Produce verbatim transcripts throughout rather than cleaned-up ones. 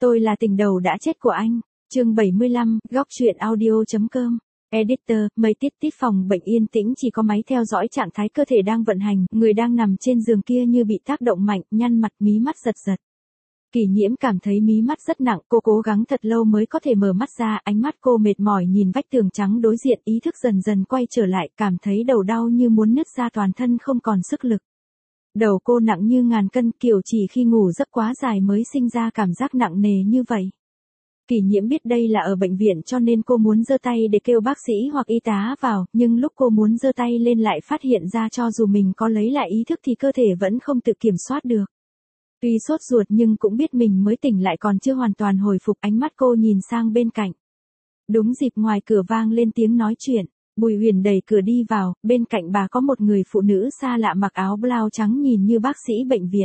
Tôi là tình đầu đã chết của anh. Chương bảy mươi lăm, góc truyện audio.com. Editor, mấy tiết tiết phòng bệnh yên tĩnh chỉ có máy theo dõi trạng thái cơ thể đang vận hành, người đang nằm trên giường kia như bị tác động mạnh, nhăn mặt mí mắt giật giật. Kỷ Nhiễm cảm thấy mí mắt rất nặng, cô cố gắng thật lâu mới có thể mở mắt ra, ánh mắt cô mệt mỏi nhìn vách tường trắng đối diện, ý thức dần dần quay trở lại, cảm thấy đầu đau như muốn nứt ra toàn thân không còn sức lực. Đầu cô nặng như ngàn cân, kiểu chỉ khi ngủ giấc quá dài mới sinh ra cảm giác nặng nề như vậy. Kỷ Nhiễm biết đây là ở bệnh viện cho nên cô muốn giơ tay để kêu bác sĩ hoặc y tá vào, nhưng lúc cô muốn giơ tay lên lại phát hiện ra cho dù mình có lấy lại ý thức thì cơ thể vẫn không tự kiểm soát được. Tuy sốt ruột nhưng cũng biết mình mới tỉnh lại còn chưa hoàn toàn hồi phục, ánh mắt cô nhìn sang bên cạnh. Đúng dịp ngoài cửa vang lên tiếng nói chuyện, Bùi Huyền đẩy cửa đi vào, bên cạnh bà có một người phụ nữ xa lạ mặc áo blau trắng nhìn như bác sĩ bệnh viện.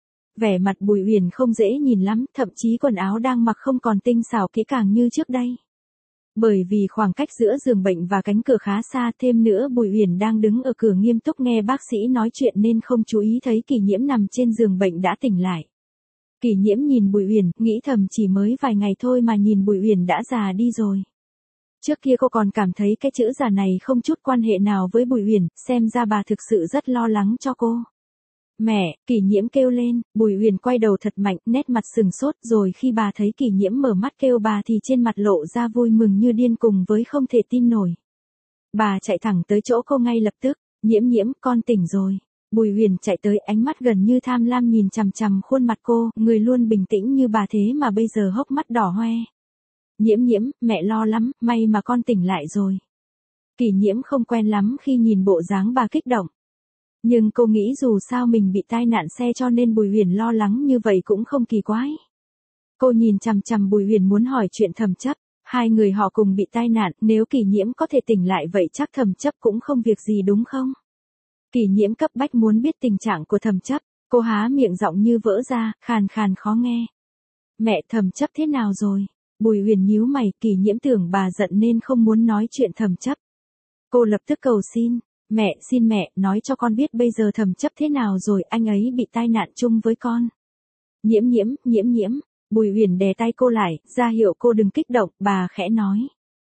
Vẻ mặt Bùi Huyền không dễ nhìn lắm, thậm chí quần áo đang mặc không còn tinh xảo kỹ càng như trước đây. Bởi vì khoảng cách giữa giường bệnh và cánh cửa khá xa, thêm nữa Bùi Huyền đang đứng ở cửa nghiêm túc nghe bác sĩ nói chuyện nên không chú ý thấy Kỷ Nhiễm nằm trên giường bệnh đã tỉnh lại. Kỷ Nhiễm nhìn Bùi Huyền, nghĩ thầm chỉ mới vài ngày thôi mà nhìn Bùi Huyền đã già đi rồi. Trước kia cô còn cảm thấy cái chữ già này không chút quan hệ nào với Bùi Huyền, xem ra bà thực sự rất lo lắng cho cô. Mẹ, Kỷ Nhiễm kêu lên, Bùi Huyền quay đầu thật mạnh, nét mặt sừng sốt, rồi khi bà thấy Kỷ Nhiễm mở mắt kêu bà thì trên mặt lộ ra vui mừng như điên cùng với không thể tin nổi. Bà chạy thẳng tới chỗ cô ngay lập tức, Nhiễm Nhiễm, con tỉnh rồi. Bùi Huyền chạy tới, ánh mắt gần như tham lam nhìn chằm chằm khuôn mặt cô, người luôn bình tĩnh như bà thế mà bây giờ hốc mắt đỏ hoe. Nhiễm Nhiễm, mẹ lo lắm, may mà con tỉnh lại rồi. Kỷ Nhiễm không quen lắm khi nhìn bộ dáng bà kích động. Nhưng cô nghĩ dù sao mình bị tai nạn xe cho nên Bùi Huyền lo lắng như vậy cũng không kỳ quái. Cô nhìn chằm chằm Bùi Huyền muốn hỏi chuyện Thẩm Chấp, hai người họ cùng bị tai nạn, nếu Kỷ Nhiễm có thể tỉnh lại vậy chắc Thẩm Chấp cũng không việc gì đúng không? Kỷ Nhiễm cấp bách muốn biết tình trạng của Thẩm Chấp, cô há miệng giọng như vỡ ra, khàn khàn khó nghe. Mẹ, Thẩm Chấp thế nào rồi? Bùi Huyền nhíu mày, Kỷ Nhiễm tưởng bà giận nên không muốn nói chuyện Thẩm Chấp. Cô lập tức cầu xin. Mẹ, xin mẹ, nói cho con biết bây giờ Thẩm Chấp thế nào rồi, anh ấy bị tai nạn chung với con. Nhiễm Nhiễm, Nhiễm Nhiễm, Bùi Huyền đè tay cô lại, ra hiệu cô đừng kích động, bà khẽ nói.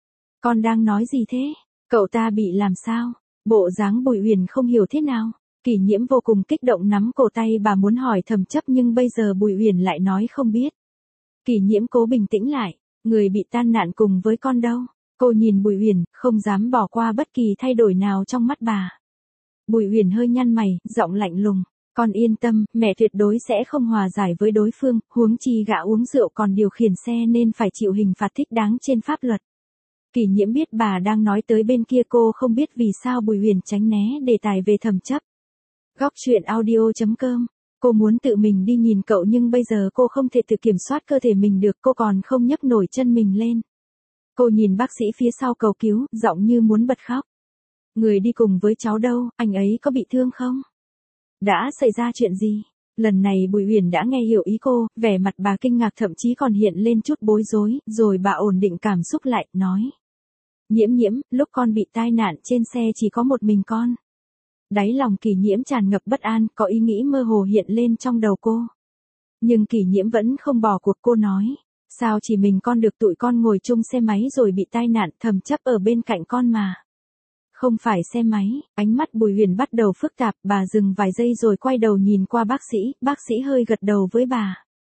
Con đang nói gì thế? Cậu ta bị làm sao? Bộ dáng Bùi Huyền không hiểu thế nào. Kỷ Nhiễm vô cùng kích động nắm cổ tay bà muốn hỏi Thẩm Chấp nhưng bây giờ Bùi Huyền lại nói không biết. Kỷ Nhiễm cố bình tĩnh lại, người bị tai nạn cùng với con đâu? Cô nhìn Bùi Huyền, không dám bỏ qua bất kỳ thay đổi nào trong mắt bà. Bùi Huyền hơi nhăn mày, giọng lạnh lùng. Con yên tâm, mẹ tuyệt đối sẽ không hòa giải với đối phương, huống chi gã uống rượu còn điều khiển xe nên phải chịu hình phạt thích đáng trên pháp luật. Kỷ Nhiễm biết bà đang nói tới bên kia, cô không biết vì sao Bùi Huyền tránh né đề tài về Thẩm Chấp. Góc truyện audio.com. Cô muốn tự mình đi nhìn cậu nhưng bây giờ cô không thể tự kiểm soát cơ thể mình được, cô còn không nhấc nổi chân mình lên. Cô nhìn bác sĩ phía sau cầu cứu, giọng như muốn bật khóc. Người đi cùng với cháu đâu, anh ấy có bị thương không? Đã xảy ra chuyện gì? Lần này Bùi Huyền đã nghe hiểu ý cô, vẻ mặt bà kinh ngạc thậm chí còn hiện lên chút bối rối, rồi bà ổn định cảm xúc lại, nói. Nhiễm Nhiễm, lúc con bị tai nạn trên xe chỉ có một mình con. Đáy lòng Kỷ Nhiễm tràn ngập bất an, có ý nghĩ mơ hồ hiện lên trong đầu cô. Nhưng Kỷ Nhiễm vẫn không bỏ cuộc, cô nói. Sao chỉ mình con được, tụi con ngồi chung xe máy rồi bị tai nạn, Thẩm Chấp ở bên cạnh con mà. Không phải xe máy, ánh mắt Bùi Huyền bắt đầu phức tạp, bà dừng vài giây rồi quay đầu nhìn qua bác sĩ, bác sĩ hơi gật đầu với bà.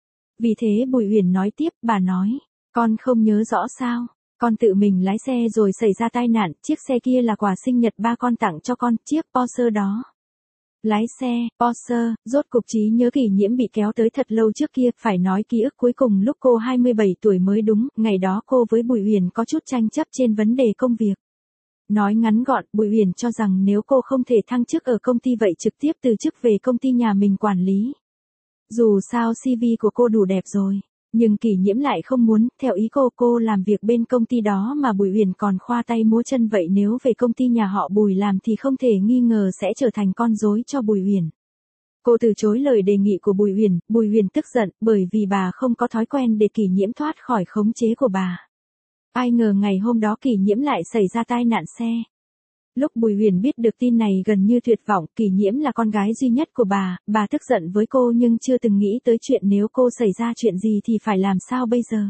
Vì thế Bùi Huyền nói tiếp, bà nói, con không nhớ rõ sao, con tự mình lái xe rồi xảy ra tai nạn, chiếc xe kia là quà sinh nhật ba con tặng cho con, chiếc Porsche đó. Lái xe, Porsche, rốt cục trí nhớ Kỷ Nhiễm bị kéo tới thật lâu trước kia, phải nói ký ức cuối cùng lúc cô hai mươi bảy tuổi mới đúng, ngày đó cô với Bùi Huyền có chút tranh chấp trên vấn đề công việc. Nói ngắn gọn, Bùi Huyền cho rằng nếu cô không thể thăng chức ở công ty vậy trực tiếp từ chức về công ty nhà mình quản lý. Dù sao xê vê của cô đủ đẹp rồi, nhưng Kỷ Nhiễm lại không muốn, theo ý cô cô làm việc bên công ty đó mà Bùi Huyền còn khoa tay múa chân vậy, nếu về công ty nhà họ Bùi làm thì không thể nghi ngờ sẽ trở thành con rối cho Bùi Huyền. Cô từ chối lời đề nghị của Bùi Huyền, Bùi Huyền tức giận bởi vì bà không có thói quen để Kỷ Nhiễm thoát khỏi khống chế của bà. Ai ngờ ngày hôm đó Kỷ Nhiễm lại xảy ra tai nạn xe. Lúc Bùi Huyền biết được tin này gần như tuyệt vọng, Kỷ Nhiễm là con gái duy nhất của bà, bà tức giận với cô nhưng chưa từng nghĩ tới chuyện nếu cô xảy ra chuyện gì thì phải làm sao bây giờ.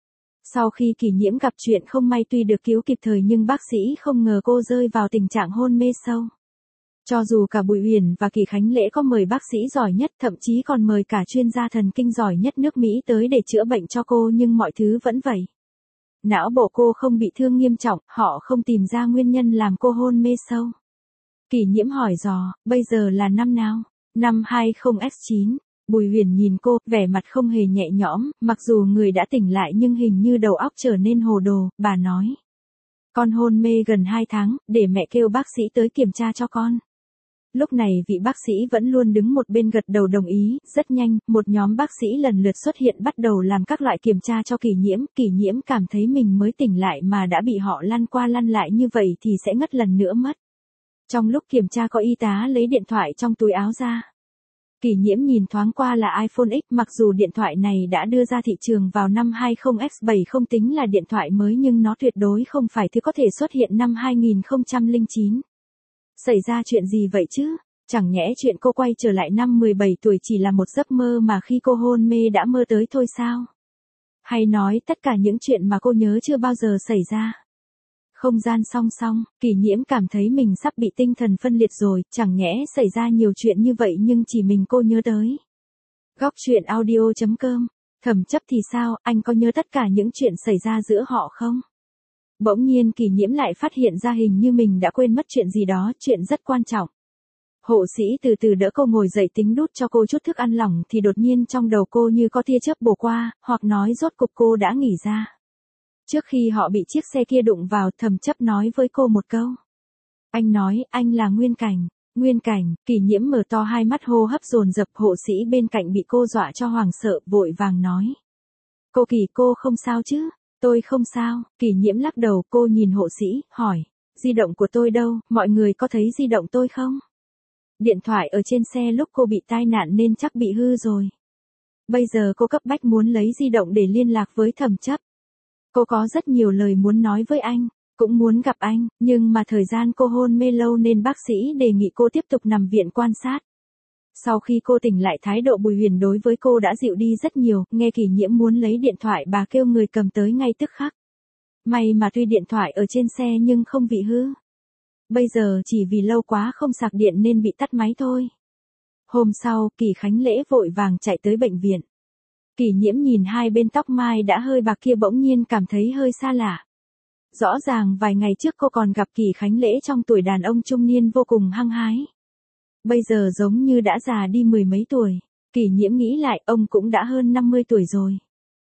Sau khi Kỷ Nhiễm gặp chuyện không may tuy được cứu kịp thời nhưng bác sĩ không ngờ cô rơi vào tình trạng hôn mê sâu. Cho dù cả Bùi Huyền và Kỳ Khánh Lễ có mời bác sĩ giỏi nhất, thậm chí còn mời cả chuyên gia thần kinh giỏi nhất nước Mỹ tới để chữa bệnh cho cô nhưng mọi thứ vẫn vậy. Não bộ cô không bị thương nghiêm trọng, họ không tìm ra nguyên nhân làm cô hôn mê sâu. Kỷ Nhiễm hỏi dò, bây giờ là năm nào? Năm hai không S chín. Bùi Huyền nhìn cô, vẻ mặt không hề nhẹ nhõm, mặc dù người đã tỉnh lại nhưng hình như đầu óc trở nên hồ đồ, bà nói. Con hôn mê gần hai tháng, để mẹ kêu bác sĩ tới kiểm tra cho con. Lúc này vị bác sĩ vẫn luôn đứng một bên gật đầu đồng ý, rất nhanh, một nhóm bác sĩ lần lượt xuất hiện bắt đầu làm các loại kiểm tra cho Kỷ Nhiễm. Kỷ Nhiễm cảm thấy mình mới tỉnh lại mà đã bị họ lăn qua lăn lại như vậy thì sẽ ngất lần nữa mất. Trong lúc kiểm tra có y tá lấy điện thoại trong túi áo ra. Kỷ Nhiễm nhìn thoáng qua là iPhone X, mặc dù điện thoại này đã đưa ra thị trường vào năm hai không S bảy không tính là điện thoại mới nhưng nó tuyệt đối không phải thứ có thể xuất hiện năm hai không không chín. Xảy ra chuyện gì vậy chứ? Chẳng nhẽ chuyện cô quay trở lại năm mười bảy tuổi chỉ là một giấc mơ mà khi cô hôn mê đã mơ tới thôi sao? Hay nói tất cả những chuyện mà cô nhớ chưa bao giờ xảy ra? Không gian song song, Kỷ Nhiễm cảm thấy mình sắp bị tinh thần phân liệt rồi, chẳng nhẽ xảy ra nhiều chuyện như vậy nhưng chỉ mình cô nhớ tới. Góc truyện audio chấm com. Thẩm Chấp thì sao, anh có nhớ tất cả những chuyện xảy ra giữa họ không? Bỗng nhiên Kỷ Nhiễm lại phát hiện ra hình như mình đã quên mất chuyện gì đó, chuyện rất quan trọng. Hộ sĩ từ từ đỡ cô ngồi dậy tính đút cho cô chút thức ăn lỏng thì đột nhiên trong đầu cô như có tia chớp bổ qua, hoặc nói rốt cục cô đã nghỉ ra. Trước khi họ bị chiếc xe kia đụng vào, Thẩm Chấp nói với cô một câu. Anh nói, anh là Nguyên Cảnh. Nguyên Cảnh. Kỷ Nhiễm mở to hai mắt hô hấp dồn dập, hộ sĩ bên cạnh bị cô dọa cho hoảng sợ, vội vàng nói. Cô Kỷ, cô không sao chứ? Tôi không sao. Kỷ Nhiễm lắc đầu, cô nhìn hộ sĩ, hỏi. Di động của tôi đâu, mọi người có thấy di động tôi không? Điện thoại ở trên xe lúc cô bị tai nạn nên chắc bị hư rồi. Bây giờ cô cấp bách muốn lấy di động để liên lạc với Thẩm Chấp. Cô có rất nhiều lời muốn nói với anh, cũng muốn gặp anh, nhưng mà thời gian cô hôn mê lâu nên bác sĩ đề nghị cô tiếp tục nằm viện quan sát. Sau khi cô tỉnh lại thái độ Bùi Huyền đối với cô đã dịu đi rất nhiều, nghe Kỷ Nhiễm muốn lấy điện thoại bà kêu người cầm tới ngay tức khắc. May mà tuy điện thoại ở trên xe nhưng không bị hư. Bây giờ chỉ vì lâu quá không sạc điện nên bị tắt máy thôi. Hôm sau, Kỳ Khánh Lễ vội vàng chạy tới bệnh viện. Kỷ Nhiễm nhìn hai bên tóc mai đã hơi bạc kia bỗng nhiên cảm thấy hơi xa lạ. Rõ ràng vài ngày trước cô còn gặp Kỳ Khánh Lễ trong tuổi đàn ông trung niên vô cùng hăng hái. Bây giờ giống như đã già đi mười mấy tuổi. Kỷ Nhiễm nghĩ lại, ông cũng đã hơn năm mươi tuổi rồi.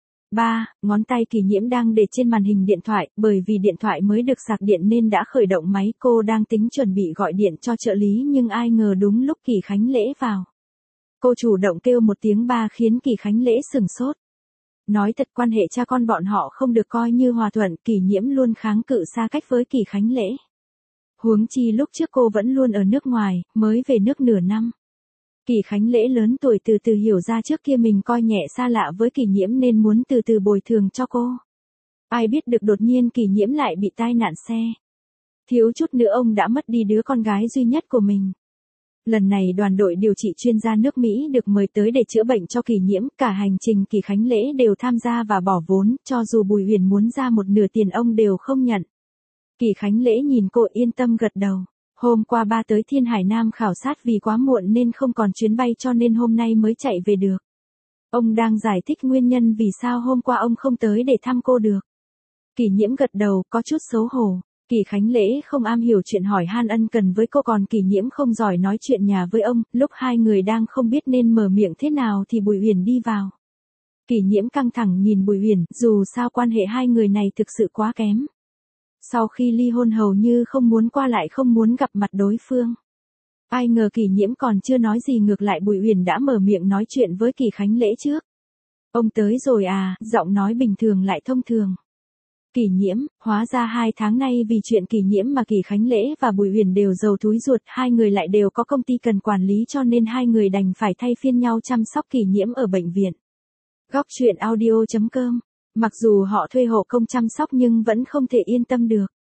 ba. Ngón tay Kỷ Nhiễm đang để trên màn hình điện thoại, bởi vì điện thoại mới được sạc điện nên đã khởi động máy. Cô đang tính chuẩn bị gọi điện cho trợ lý nhưng ai ngờ đúng lúc Kỳ Khánh Lễ vào. Cô chủ động kêu một tiếng ba khiến Kỳ Khánh Lễ sửng sốt. Nói thật, quan hệ cha con bọn họ không được coi như hòa thuận, Kỷ Nhiễm luôn kháng cự xa cách với Kỳ Khánh Lễ. Huống chi lúc trước cô vẫn luôn ở nước ngoài, mới về nước nửa năm. Kỳ Khánh Lễ lớn tuổi từ từ hiểu ra trước kia mình coi nhẹ xa lạ với Kỷ Nhiễm nên muốn từ từ bồi thường cho cô. Ai biết được đột nhiên Kỷ Nhiễm lại bị tai nạn xe. Thiếu chút nữa ông đã mất đi đứa con gái duy nhất của mình. Lần này đoàn đội điều trị chuyên gia nước Mỹ được mời tới để chữa bệnh cho Kỷ Nhiễm, cả hành trình Kỳ Khánh Lễ đều tham gia và bỏ vốn, cho dù Bùi Huyền muốn ra một nửa tiền ông đều không nhận. Kỳ Khánh Lễ nhìn cô yên tâm gật đầu. Hôm qua ba tới Thiên Hải Nam khảo sát vì quá muộn nên không còn chuyến bay cho nên hôm nay mới chạy về được. Ông đang giải thích nguyên nhân vì sao hôm qua ông không tới để thăm cô được. Kỷ Nhiễm gật đầu, có chút xấu hổ. Kỳ Khánh Lễ không am hiểu chuyện hỏi han ân cần với cô, còn Kỷ Nhiễm không giỏi nói chuyện nhà với ông, lúc hai người đang không biết nên mở miệng thế nào thì Bùi Huyền đi vào. Kỷ Nhiễm căng thẳng nhìn Bùi Huyền, dù sao quan hệ hai người này thực sự quá kém. Sau khi ly hôn hầu như không muốn qua lại, không muốn gặp mặt đối phương. Ai ngờ Kỷ Nhiễm còn chưa nói gì ngược lại Bùi Huyền đã mở miệng nói chuyện với Kỳ Khánh Lễ trước. Ông tới rồi à, giọng nói bình thường lại thông thường. Kỷ Nhiễm, hóa ra hai tháng nay vì chuyện Kỷ Nhiễm mà Kỳ Khánh Lễ và Bùi Huyền đều giàu túi ruột, hai người lại đều có công ty cần quản lý cho nên hai người đành phải thay phiên nhau chăm sóc Kỷ Nhiễm ở bệnh viện. Góc truyện audio chấm com. Mặc dù họ thuê hộ công chăm sóc nhưng vẫn không thể yên tâm được.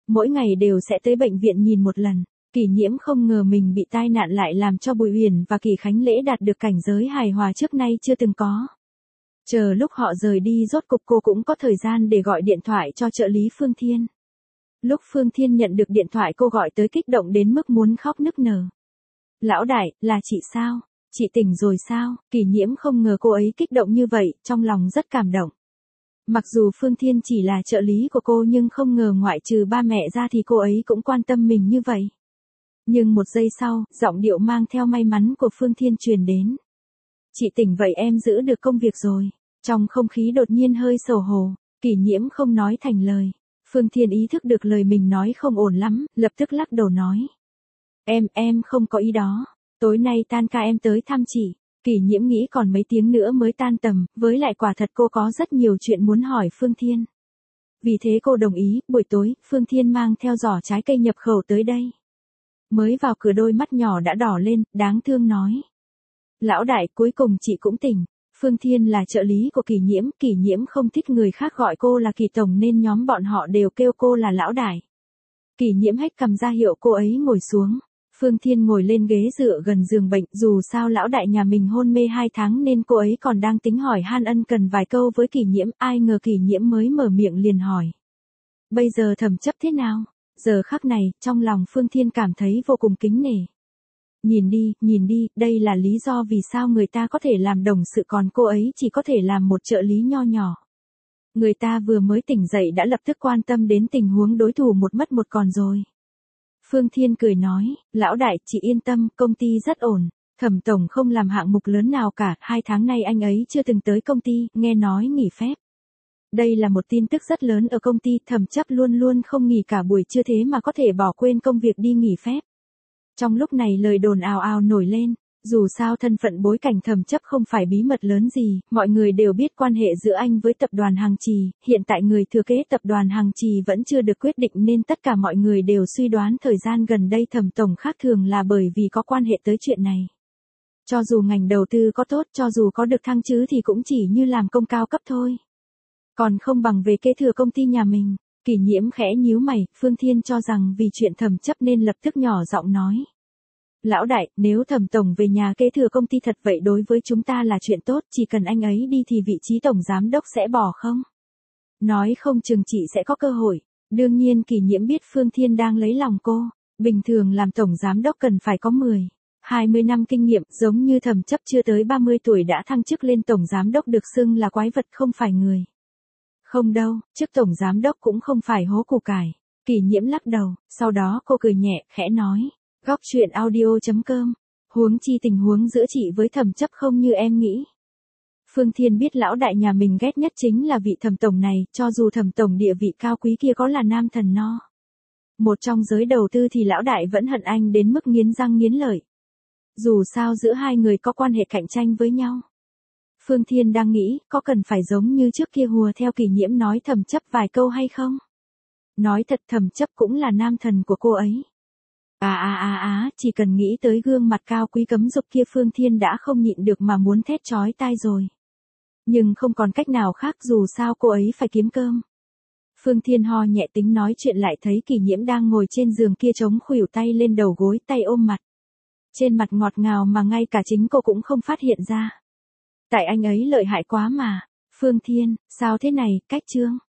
Mỗi ngày đều sẽ tới bệnh viện nhìn một lần. Kỷ Nhiễm không ngờ mình bị tai nạn lại làm cho Bùi Huyền và Kỳ Khánh Lễ đạt được cảnh giới hài hòa trước nay chưa từng có. Chờ lúc họ rời đi rốt cục cô cũng có thời gian để gọi điện thoại cho trợ lý Phương Thiên. Lúc Phương Thiên nhận được điện thoại cô gọi tới kích động đến mức muốn khóc nức nở. Lão đại, là chị sao? Chị tỉnh rồi sao? Kỷ Nhiễm không ngờ cô ấy kích động như vậy, trong lòng rất cảm động. Mặc dù Phương Thiên chỉ là trợ lý của cô nhưng không ngờ ngoại trừ ba mẹ ra thì cô ấy cũng quan tâm mình như vậy. Nhưng một giây sau, giọng điệu mang theo may mắn của Phương Thiên truyền đến. Chị tỉnh vậy em giữ được công việc rồi. Trong không khí đột nhiên hơi xấu hổ, Kỷ Nhiễm không nói thành lời. Phương Thiên ý thức được lời mình nói không ổn lắm, lập tức lắc đầu nói. Em, em không có ý đó. Tối nay tan ca em tới thăm chị. Kỷ Nhiễm nghĩ còn mấy tiếng nữa mới tan tầm, với lại quả thật cô có rất nhiều chuyện muốn hỏi Phương Thiên. Vì thế cô đồng ý, buổi tối, Phương Thiên mang theo giỏ trái cây nhập khẩu tới đây. Mới vào cửa đôi mắt nhỏ đã đỏ lên, đáng thương nói. Lão đại, cuối cùng chị cũng tỉnh. Phương Thiên là trợ lý của Kỷ Nhiễm, Kỷ Nhiễm không thích người khác gọi cô là Kỳ Tổng nên nhóm bọn họ đều kêu cô là Lão đại. Kỷ Nhiễm hét cầm ra hiệu cô ấy ngồi xuống. Phương Thiên ngồi lên ghế dựa gần giường bệnh, dù sao lão đại nhà mình hôn mê hai tháng nên cô ấy còn đang tính hỏi han ân cần vài câu với Kỷ Nhiễm, ai ngờ Kỷ Nhiễm mới mở miệng liền hỏi. Bây giờ Thẩm Chấp thế nào? Giờ khắc này, trong lòng Phương Thiên cảm thấy vô cùng kính nể. Nhìn đi, nhìn đi, đây là lý do vì sao người ta có thể làm đồng sự còn cô ấy chỉ có thể làm một trợ lý nho nhỏ. Người ta vừa mới tỉnh dậy đã lập tức quan tâm đến tình huống đối thủ một mất một còn rồi. Phương Thiên cười nói, lão đại, chị yên tâm, công ty rất ổn. Thẩm tổng không làm hạng mục lớn nào cả, hai tháng nay anh ấy chưa từng tới công ty, nghe nói nghỉ phép. Đây là một tin tức rất lớn ở công ty, Thẩm Chấp luôn luôn không nghỉ cả buổi trưa thế mà có thể bỏ quên công việc đi nghỉ phép. Trong lúc này lời đồn ào ào nổi lên, dù sao thân phận bối cảnh Thẩm Chấp không phải bí mật lớn gì, mọi người đều biết quan hệ giữa anh với tập đoàn Hằng Trì, hiện tại người thừa kế tập đoàn Hằng Trì vẫn chưa được quyết định nên tất cả mọi người đều suy đoán thời gian gần đây Thẩm tổng khác thường là bởi vì có quan hệ tới chuyện này. Cho dù ngành đầu tư có tốt, cho dù có được thăng chứ thì cũng chỉ như làm công cao cấp thôi. Còn không bằng về kế thừa công ty nhà mình. Kỷ Nhiễm khẽ nhíu mày, Phương Thiên cho rằng vì chuyện Thẩm Chấp nên lập tức nhỏ giọng nói. Lão đại, nếu Thẩm tổng về nhà kế thừa công ty thật vậy đối với chúng ta là chuyện tốt, chỉ cần anh ấy đi thì vị trí tổng giám đốc sẽ bỏ không? Nói không chừng chị sẽ có cơ hội. Đương nhiên Kỷ Nhiễm biết Phương Thiên đang lấy lòng cô, bình thường làm tổng giám đốc cần phải có mười, hai mươi năm kinh nghiệm, giống như Thẩm Chấp chưa tới ba mươi tuổi đã thăng chức lên tổng giám đốc được xưng là quái vật không phải người. Không đâu, chức tổng giám đốc cũng không phải hố củ cải. Kỷ Nhiễm lắc đầu, sau đó cô cười nhẹ, khẽ nói. Góc truyện audio chấm com. Huống chi tình huống giữa chị với Thẩm Chấp không như em nghĩ. Phương Thiên biết lão đại nhà mình ghét nhất chính là vị Thẩm tổng này, cho dù Thẩm tổng địa vị cao quý kia có là nam thần no. Một trong giới đầu tư thì lão đại vẫn hận anh đến mức nghiến răng nghiến lợi. Dù sao giữa hai người có quan hệ cạnh tranh với nhau. Phương Thiên đang nghĩ, có cần phải giống như trước kia hùa theo Kỷ Nhiễm nói Thẩm Chấp vài câu hay không? Nói thật Thẩm Chấp cũng là nam thần của cô ấy. À à à à, chỉ cần nghĩ tới gương mặt cao quý cấm dục kia Phương Thiên đã không nhịn được mà muốn thét chói tai rồi. Nhưng không còn cách nào khác dù sao cô ấy phải kiếm cơm. Phương Thiên ho nhẹ tính nói chuyện lại thấy Kỷ Nhiễm đang ngồi trên giường kia chống khuỷu tay lên đầu gối tay ôm mặt. Trên mặt ngọt ngào mà ngay cả chính cô cũng không phát hiện ra. Tại anh ấy lợi hại quá mà. Phương Thiên, sao thế này, cách chương.